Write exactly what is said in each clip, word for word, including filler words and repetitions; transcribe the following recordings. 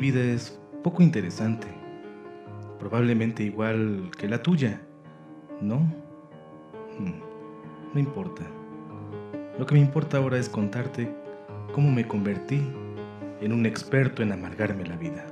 vida es poco interesante, probablemente igual que la tuya, ¿no? Hmm, no importa. Lo que me importa ahora es contarte cómo me convertí en un experto en amargarme la vida.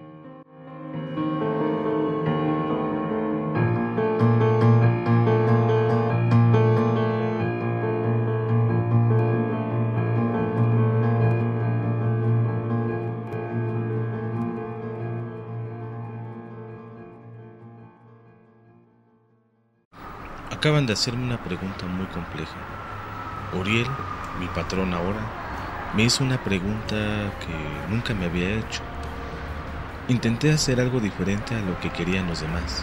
Acaban de hacerme una pregunta muy compleja. Uriel, mi patrón ahora, me hizo una pregunta que nunca me había hecho. Intenté hacer algo diferente a lo que querían los demás.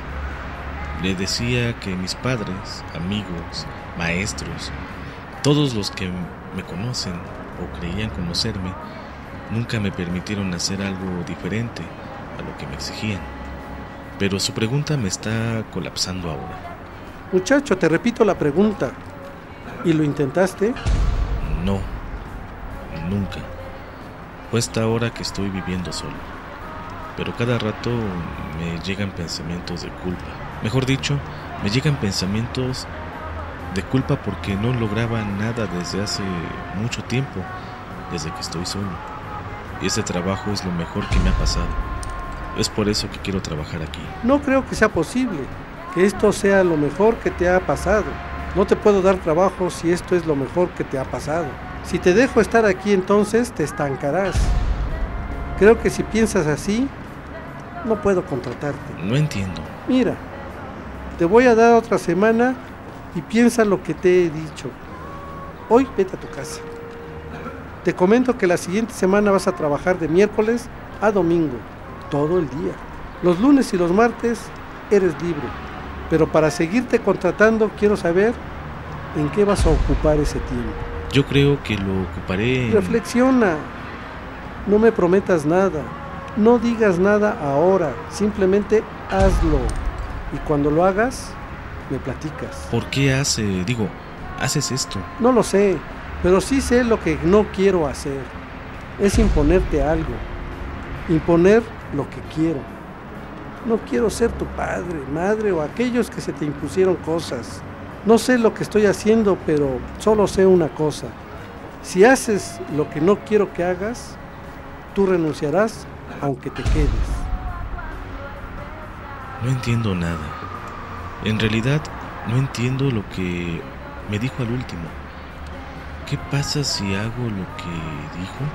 Le decía que mis padres, amigos, maestros, todos los que me conocen o creían conocerme, nunca me permitieron hacer algo diferente a lo que me exigían. Pero su pregunta me está colapsando ahora. Muchacho, te repito la pregunta. ¿Y lo intentaste? No, nunca. Fue hasta ahora que estoy viviendo solo. Pero cada rato me llegan pensamientos de culpa. Mejor dicho, me llegan pensamientos de culpa porque no lograba nada desde hace mucho tiempo, desde que estoy solo. Y ese trabajo es lo mejor que me ha pasado. Es por eso que quiero trabajar aquí. No creo que sea posible que esto sea lo mejor que te ha pasado. No te puedo dar trabajo si esto es lo mejor que te ha pasado. Si te dejo estar aquí, entonces te estancarás. Creo que si piensas así, no puedo contratarte. No entiendo. Mira, te voy a dar otra semana y piensa lo que te he dicho. Hoy vete a tu casa. Te comento que la siguiente semana vas a trabajar de miércoles a domingo, todo el día. Los lunes y los martes eres libre. Pero para seguirte contratando, quiero saber en qué vas a ocupar ese tiempo. Yo creo que lo ocuparé en... Reflexiona. No me prometas nada. No digas nada ahora. Simplemente hazlo. Y cuando lo hagas, me platicas. ¿Por qué hace, digo, haces esto? No lo sé, pero sí sé lo que no quiero hacer. Es imponerte algo. Imponer lo que quiero. No quiero ser tu padre, madre o aquellos que se te impusieron cosas. No sé lo que estoy haciendo, pero solo sé una cosa. Si haces lo que no quiero que hagas, tú renunciarás aunque te quedes. No entiendo nada. En realidad, no entiendo lo que me dijo al último. ¿Qué pasa si hago lo que dijo?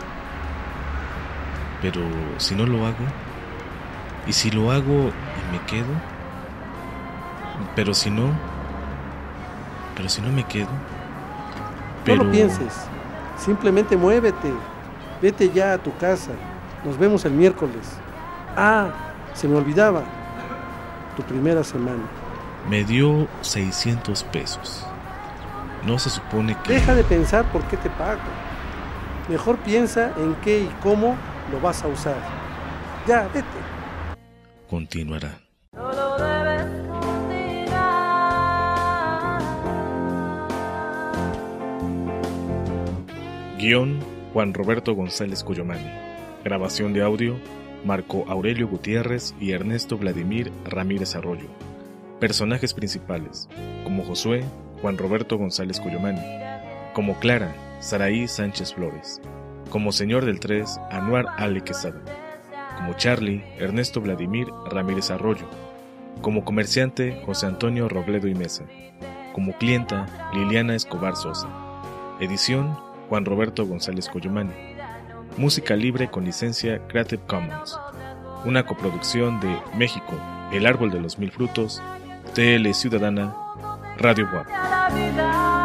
Pero si no lo hago... ¿Y si lo hago y me quedo? Pero si no... Pero si no me quedo... Pero... No lo pienses. Simplemente muévete. Vete ya a tu casa. Nos vemos el miércoles. Ah, se me olvidaba. Tu primera semana. Me dio seiscientos pesos. No se supone que... Deja de pensar por qué te pago. Mejor piensa en qué y cómo lo vas a usar. Ya, vete. Continuará. Guión: Juan Roberto González Cuyomani. Grabación de audio: Marco Aurelio Gutiérrez y Ernesto Vladimir Ramírez Arroyo. Personajes principales: como Josué, Juan Roberto González Cuyomani; como Clara, Saraí Sánchez Flores; como Señor del Tres, Anuar Ale Quesada; como Charlie, Ernesto Vladimir Ramírez Arroyo; como comerciante, José Antonio Robledo y Mesa; como clienta, Liliana Escobar Sosa. Edición: Juan Roberto González Cuyomani. Música libre con licencia Creative Commons. Una coproducción de México, El Árbol de los Mil Frutos, T L Ciudadana, Radio Buap.